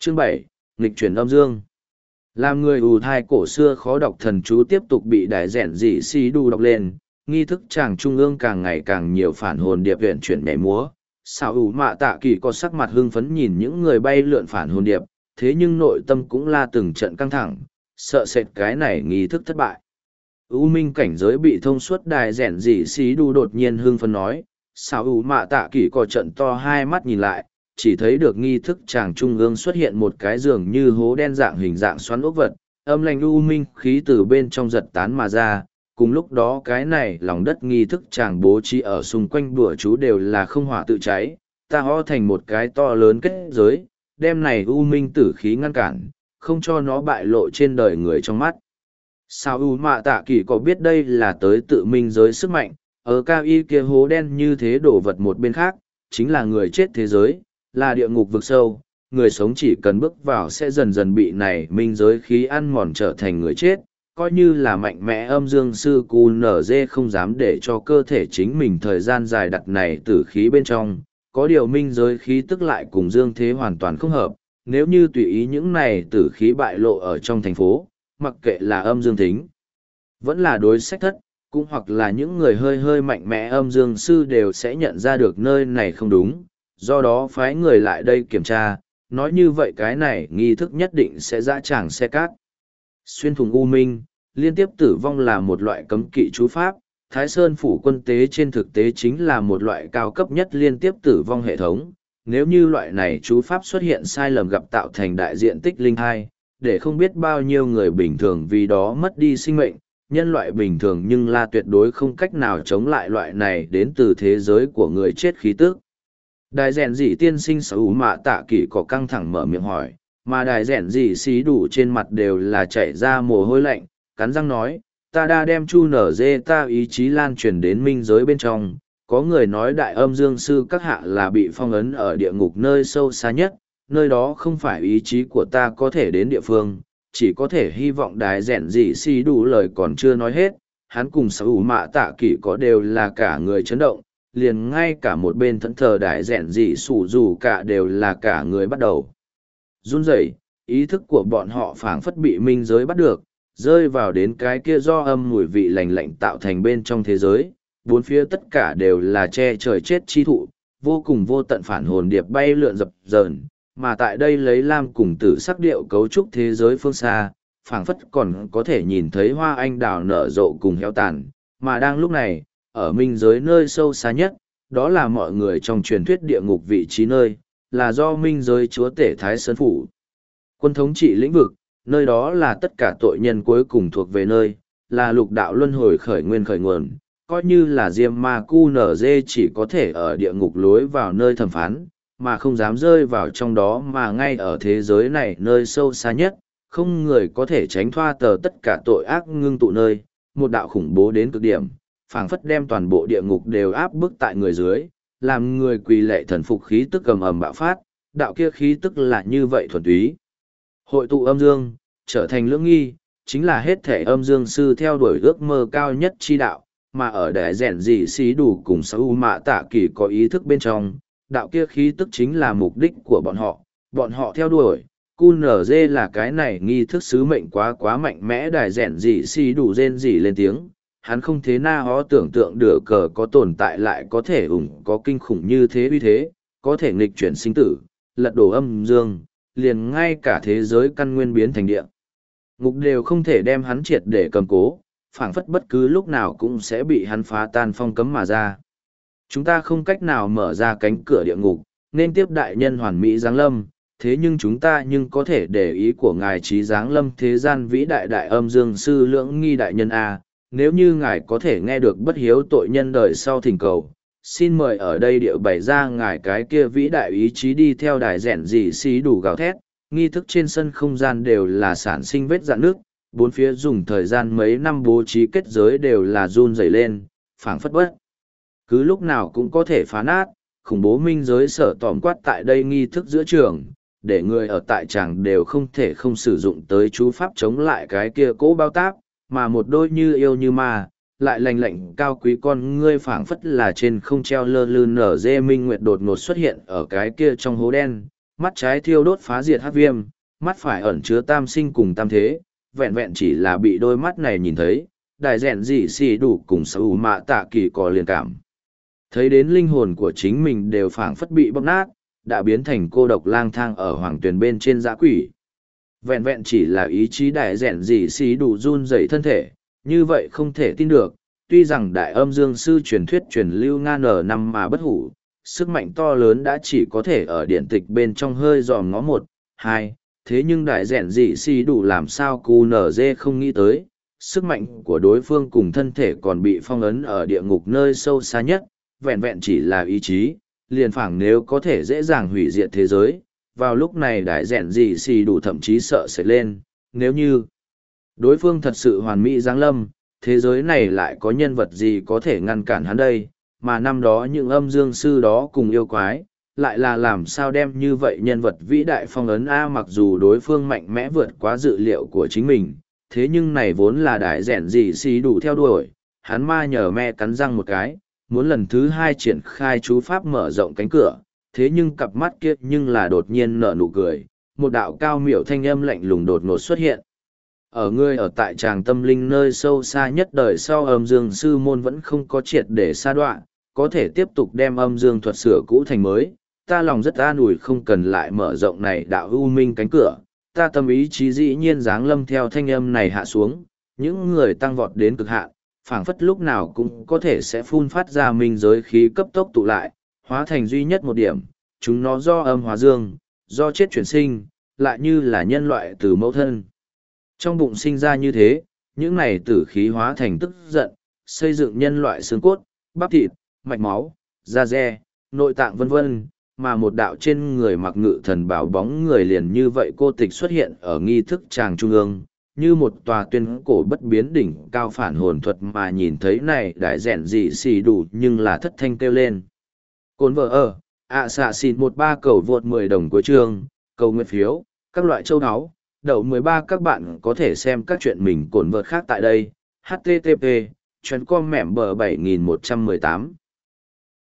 Chương 7, nghịch chuyển âm dương. Làm người ù thai cổ xưa khó đọc thần chú tiếp tục bị đại rẻn dị si đu đọc lên, nghi thức tràng trung ương càng ngày càng nhiều phản hồn điệp viện chuyển nhảy múa. Sao ủ mạ tạ kỳ có sắc mặt hưng phấn nhìn những người bay lượn phản hồn điệp, thế nhưng nội tâm cũng la từng trận căng thẳng, sợ sệt cái này nghi thức thất bại. U minh cảnh giới bị thông suốt đại rẻn dị si đu đột nhiên hưng phấn nói, sao ủ mạ tạ kỳ có trận to hai mắt nhìn lại, chỉ thấy được nghi thức tràng trung ương xuất hiện một cái giường như hố đen dạng hình dạng xoắn ốc vật, âm lành u minh khí từ bên trong giật tán mà ra. Cùng lúc đó cái này lòng đất nghi thức tràng bố trí ở xung quanh đùa chú đều là không hỏa tự cháy, ta ho thành một cái to lớn kết giới, đem này u minh tử khí ngăn cản, không cho nó bại lộ trên đời người trong mắt. Sao u mạ tạ kỳ có biết đây là tới tự minh giới sức mạnh, ở cao y kia hố đen như thế đổ vật một bên khác, chính là người chết thế giới, là địa ngục vực sâu, người sống chỉ cần bước vào sẽ dần dần bị này minh giới khí ăn mòn trở thành người chết, coi như là mạnh mẽ âm dương sư cu nở dê không dám để cho cơ thể chính mình thời gian dài đặt này tử khí bên trong, có điều minh giới khí tức lại cùng dương thế hoàn toàn không hợp, nếu như tùy ý những này tử khí bại lộ ở trong thành phố, mặc kệ là âm dương thính, vẫn là đối sách thất, cũng hoặc là những người hơi hơi mạnh mẽ âm dương sư đều sẽ nhận ra được nơi này không đúng, do đó phái người lại đây kiểm tra, nói như vậy cái này nghi thức nhất định sẽ dã tràng xe cát. Xuyên thủng u minh, liên tiếp tử vong là một loại cấm kỵ chú pháp, Thái Sơn phủ quân tế trên thực tế chính là một loại cao cấp nhất liên tiếp tử vong hệ thống. Nếu như loại này chú pháp xuất hiện sai lầm gặp tạo thành đại diện tích linh hai, để không biết bao nhiêu người bình thường vì đó mất đi sinh mệnh, nhân loại bình thường nhưng là tuyệt đối không cách nào chống lại loại này đến từ thế giới của người chết khí tức. Đại rèn dị tiên sinh sở hữu mạ tạ kỷ có căng thẳng mở miệng hỏi, mà đại rèn dị xí đủ trên mặt đều là chảy ra mồ hôi lạnh, cắn răng nói, ta đã đem chu nở dê ta ý chí lan truyền đến minh giới bên trong, có người nói đại âm dương sư các hạ là bị phong ấn ở địa ngục nơi sâu xa nhất, nơi đó không phải ý chí của ta có thể đến địa phương, chỉ có thể hy vọng đại rèn dị xí đủ lời còn chưa nói hết, hắn cùng sở hữu mạ tạ kỷ có đều là cả người chấn động. Liền ngay cả một bên thẫn thờ đại rèn dị sủ dù cả đều là cả người bắt đầu run rẩy, ý thức của bọn họ phảng phất bị minh giới bắt được, rơi vào đến cái kia do âm mùi vị lành lạnh tạo thành bên trong thế giới, bốn phía tất cả đều là che trời chết chi thụ, vô cùng vô tận phản hồn điệp bay lượn dập dờn, mà tại đây lấy lam cùng tử sắc điệu cấu trúc thế giới phương xa, phảng phất còn có thể nhìn thấy hoa anh đào nở rộ cùng héo tàn, mà đang lúc này, ở minh giới nơi sâu xa nhất, đó là mọi người trong truyền thuyết địa ngục vị trí nơi, là do minh giới chúa tể Thái Sơn Phủ. Quân thống trị lĩnh vực, nơi đó là tất cả tội nhân cuối cùng thuộc về nơi, là lục đạo luân hồi khởi nguyên khởi nguồn, coi như là Diêm Ma Cu Nở Dê chỉ có thể ở địa ngục lối vào nơi thẩm phán, mà không dám rơi vào trong đó mà ngay ở thế giới này nơi sâu xa nhất, không người có thể tránh thoa tờ tất cả tội ác ngưng tụ nơi, một đạo khủng bố đến cực điểm, phảng phất đem toàn bộ địa ngục đều áp bức tại người dưới, làm người quỳ lệ thần phục khí tức ầm ầm bạo phát, đạo kia khí tức là như vậy thuần túy. Hội tụ âm dương, trở thành lưỡng nghi, chính là hết thể âm dương sư theo đuổi ước mơ cao nhất chi đạo, mà ở đại rèn dị xí đủ cùng Saul mạ tạ kỳ có ý thức bên trong, đạo kia khí tức chính là mục đích của bọn họ theo đuổi. QNZ là cái này nghi thức sứ mệnh quá mạnh mẽ, đại rèn dị xí đủ rên rỉ lên tiếng. Hắn không thế na hó tưởng tượng được cờ có tồn tại lại có thể có kinh khủng như thế uy thế, có thể nghịch chuyển sinh tử, lật đổ âm dương, liền ngay cả thế giới căn nguyên biến thành địa ngục đều không thể đem hắn triệt để cầm cố, phảng phất bất cứ lúc nào cũng sẽ bị hắn phá tan phong cấm mà ra. Chúng ta không cách nào mở ra cánh cửa địa ngục, nên tiếp đại nhân hoàn mỹ giáng lâm, thế nhưng chúng ta nhưng có thể để ý của ngài trí giáng lâm thế gian vĩ đại đại âm dương sư lưỡng nghi đại nhân A. Nếu như ngài có thể nghe được bất hiếu tội nhân đời sau thỉnh cầu, xin mời ở đây điệu bày ra ngài cái kia vĩ đại ý chí đi theo đài rèn dị xí đủ gào thét, nghi thức trên sân không gian đều là sản sinh vết dạn nước, bốn phía dùng thời gian mấy năm bố trí kết giới đều là run rẩy lên, phảng phất bất. Cứ lúc nào cũng có thể phá nát, khủng bố minh giới sở tóm quát tại đây nghi thức giữa trường, để người ở tại tràng đều không thể không sử dụng tới chú pháp chống lại cái kia cỗ bao táp, mà một đôi như yêu như ma, lại lành lạnh cao quý con ngươi phảng phất là trên không treo lơ lư nở dê minh nguyệt đột ngột xuất hiện ở cái kia trong hố đen, mắt trái thiêu đốt phá diệt hắc viêm, mắt phải ẩn chứa tam sinh cùng tam thế, vẹn vẹn chỉ là bị đôi mắt này nhìn thấy, đại rèn dị xì đủ cùng sở hữu mạ tạ kỳ có liên cảm. Thấy đến linh hồn của chính mình đều phảng phất bị bóc nát, đã biến thành cô độc lang thang ở hoàng tuyền bên trên dã quỷ. Vẹn vẹn chỉ là ý chí đại rèn dị xì đủ run rẩy thân thể, như vậy không thể tin được, tuy rằng đại âm dương sư truyền thuyết truyền lưu nga nở năm mà bất hủ, sức mạnh to lớn đã chỉ có thể ở điện tịch bên trong hơi dòm ngó một, hai, thế nhưng đại rèn dị xì đủ làm sao cù nở dê không nghĩ tới, sức mạnh của đối phương cùng thân thể còn bị phong ấn ở địa ngục nơi sâu xa nhất, vẹn vẹn chỉ là ý chí, liền phảng nếu có thể dễ dàng hủy diệt thế giới. Vào lúc này đại rèn dị xì đủ thậm chí sợ sệt lên, nếu như đối phương thật sự hoàn mỹ giáng lâm, thế giới này lại có nhân vật gì có thể ngăn cản hắn đây, mà năm đó những âm dương sư đó cùng yêu quái, lại là làm sao đem như vậy nhân vật vĩ đại phong ấn A. Mặc dù đối phương mạnh mẽ vượt quá dự liệu của chính mình, thế nhưng này vốn là đại rèn dị xì đủ theo đuổi, hắn ma nhờ me cắn răng một cái, muốn lần thứ hai triển khai chú pháp mở rộng cánh cửa, thế nhưng cặp mắt kia nhưng là đột nhiên nở nụ cười, một đạo cao miểu thanh âm lạnh lùng đột ngột xuất hiện. Ở ngươi ở tại tràng tâm linh nơi sâu xa nhất đời sau âm dương sư môn vẫn không có triệt để sa đoạn, có thể tiếp tục đem âm dương thuật sửa cũ thành mới, ta lòng rất an ủi không cần lại mở rộng này đạo ưu minh cánh cửa, ta tâm ý chí dĩ nhiên dáng lâm theo thanh âm này hạ xuống, những người tăng vọt đến cực hạn, phảng phất lúc nào cũng có thể sẽ phun phát ra minh giới khí cấp tốc tụ lại, hóa thành duy nhất một điểm, chúng nó do âm hóa dương, do chết chuyển sinh, lại như là nhân loại từ mẫu thân. Trong bụng sinh ra như thế, những này tử khí hóa thành tức giận, xây dựng nhân loại xương cốt, bắp thịt, mạch máu, da dê, nội tạng vân vân, mà một đạo trên người mặc ngự thần bảo bóng người liền như vậy cô tịch xuất hiện ở nghi thức tràng trung ương, như một tòa tuyên cổ bất biến đỉnh cao phản hồn thuật mà nhìn thấy này đại rèn dị xì đủ nhưng là thất thanh kêu lên. Cồn vợ ở, xạ xịn 13 cầu vượt 10 đồng cuối chương, cầu nguyện phiếu, các loại châu áo, đậu 13 các bạn có thể xem các chuyện mình cồn vợt khác tại đây, http, chuyến com mẻm bờ 7118.